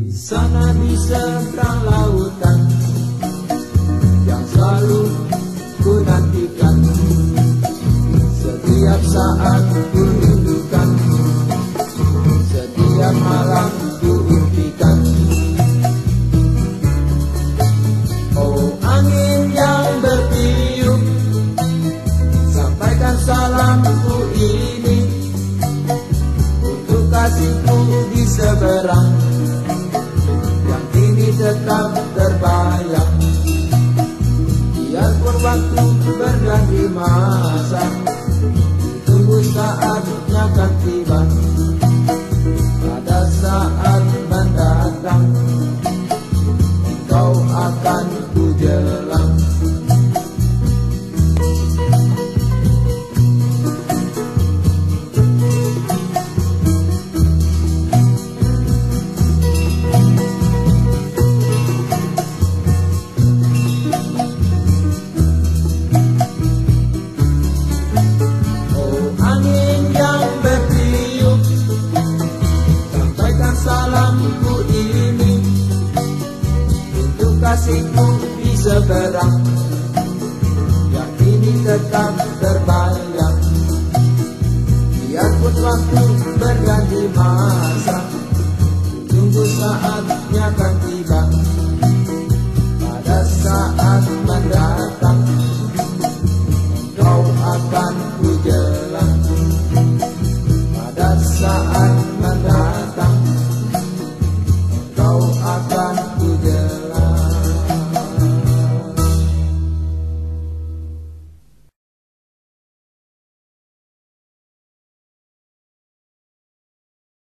Di sana di seberang lautan yang selalu ku nantikan, setiap saat ku rindukan, setiap malam ku impikan. Oh angin yang bertiup, sampaikan salamku ini untuk kasihku di seberang yang kini tetap terbayang. Biarpun waktu berganti masa, tunggu saatnya akan tiba. Pada saat mendatang, engkau akan ku jelang. Salamku ini untuk kasihku di seberang yang kini tetap terbayang. Biarpun waktu berganti masa, tunggu saatnya akan tiba. Pada saat mendatang, engkau akan ku jelang. Pada saat mendatang, engkau akan